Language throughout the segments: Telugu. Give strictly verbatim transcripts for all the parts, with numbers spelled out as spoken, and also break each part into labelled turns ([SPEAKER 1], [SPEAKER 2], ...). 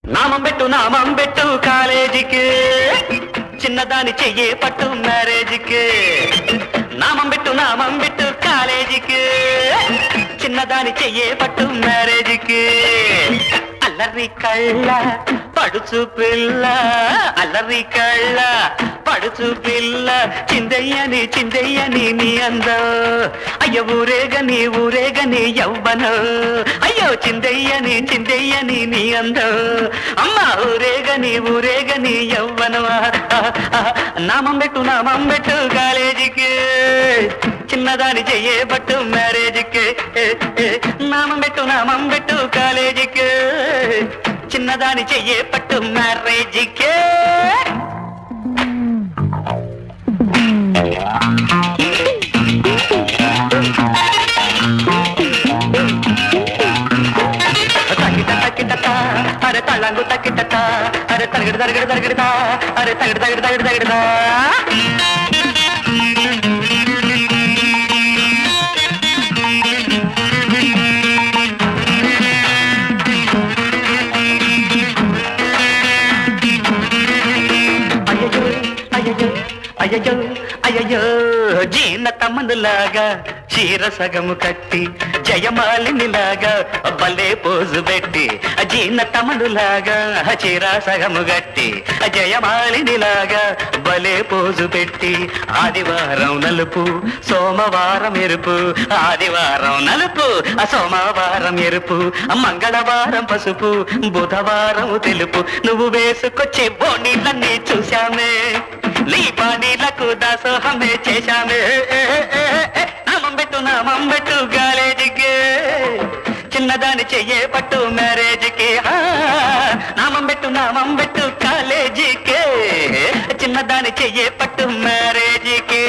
[SPEAKER 1] నామం పెట్టు నామం పెట్టు కాలేజీకి చిన్నదాని చెయ్యే పట్టు మ్యారేజీకి నామం పెట్టు నామం పెట్టు కాలేజీకి చిన్నదాని చెయ్యే పట్టు మ్యారేజీకి అల్లరి కళ్ళ పడుచు పిల్ల అల్లరి కళ్ళ పడుచు పిల్ల చిందయ్యని చిందయ్యని నీ అందం అయ్యో ఊరేగని ఊరేగని యవ్వనం అయ్యో చిందయ్యని చిందయ్యని నీ అందం అమ్మ ఊరేగని ఊరేగని యవ్వనం నామం పెట్టు నామం పెట్టు కాలేజీకి చిన్నదాని చెయ్యే పట్టు మ్యారేజీకి నామం పెట్టు నామం పెట్టు కాలేజీకి చిన్నదాని చెయ్యే పట్టు మ్యారేజీకి తగిట తగిట అరే తళ్ళంగు తగిట అరే తరగడు తరగడు తరగడతా అరే తగడు తగడు తగడు తగడతా అయ్యో అయ్యో జీనత మందులాగా చీర సగము కట్టి జయమాలినిలాగా భలే పోజు పెట్టి జీనత మందులాగా చీర సగము కట్టి జయమాలినిలాగా భలే పోజు పెట్టి ఆదివారం నలుపు సోమవారం ఎరుపు ఆదివారం నలుపు సోమవారం ఎరుపు మంగళవారం పసుపు బుధవారం తెలుపు నువ్వు వేసుకొచ్చే బోనీలన్నీ చూశామే నీ బాణీలకు దాసోహమే చేశామే నామం పెట్టు నామం పెట్టు కాలేజీకి చిన్నదాని చెయ్యే పట్టు మ్యారేజీకి నామం పెట్టు నామం పెట్టు కాలేజీకి చిన్నదాని చెయ్యే పట్టు మ్యారేజీకి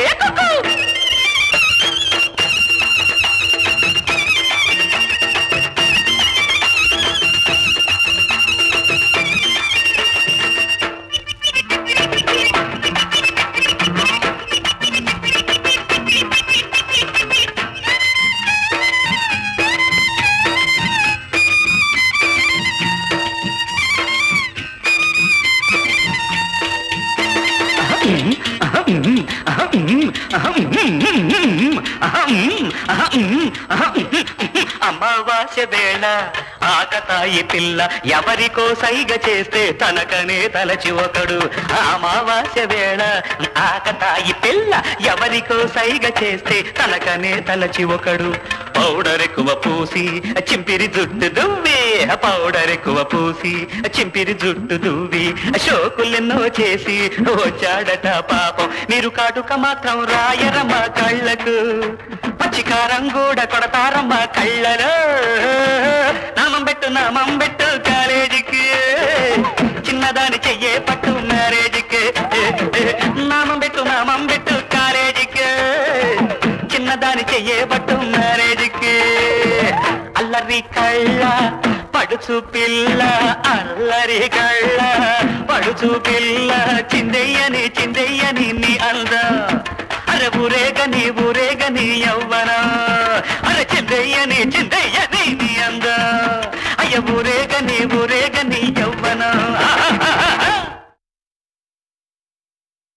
[SPEAKER 1] అమావాస్య వేళ ఆకతాయి పిల్ల ఎవరికో సైగ చేస్తే తనకనే తలచి ఒకడు అమావాస్య వేళ ఆకతాయి పిల్ల ఎవరికో సైగ చేస్తే తనకనే తలచి ఒకడు పౌడర్ ఎక్కువ పూసి చింపిరి జుట్టు దువ్వి పౌడర్ ఎక్కువ పూసి చింపిరి జుట్టు దువ్వి షోకులెన్నో చేసి వచ్చాడట పాపం మీరు కాటుక మాత్రం రాయరమ్మ కళ్ళకు పచ్చికారం కూడా కొడతారమ్మ కళ్ళలో నామం పెట్టు నామం పెట్టు కాలేజీకి చిన్నదాని చెయ్యే పట్టు మ్యారేజీకి నామం పెట్టు నామం పెట్టు కాలేజీకి చిన్నదాని చెయ్యే పట్టు మ్యారేజీకి అల్లరి కళ్ళ పడుచు పిల్ల అల్లరి కళ్ళ పడుచు పిల్ల చిందయ్యని చిందయ్యని నీ అందం అరే ఊరేగని ఊరేగని యవ్వన అరే చిందయ్యని చిందయ్యని నీ అందం అయ్య ఊరేగని ఊరేగని యవ్వన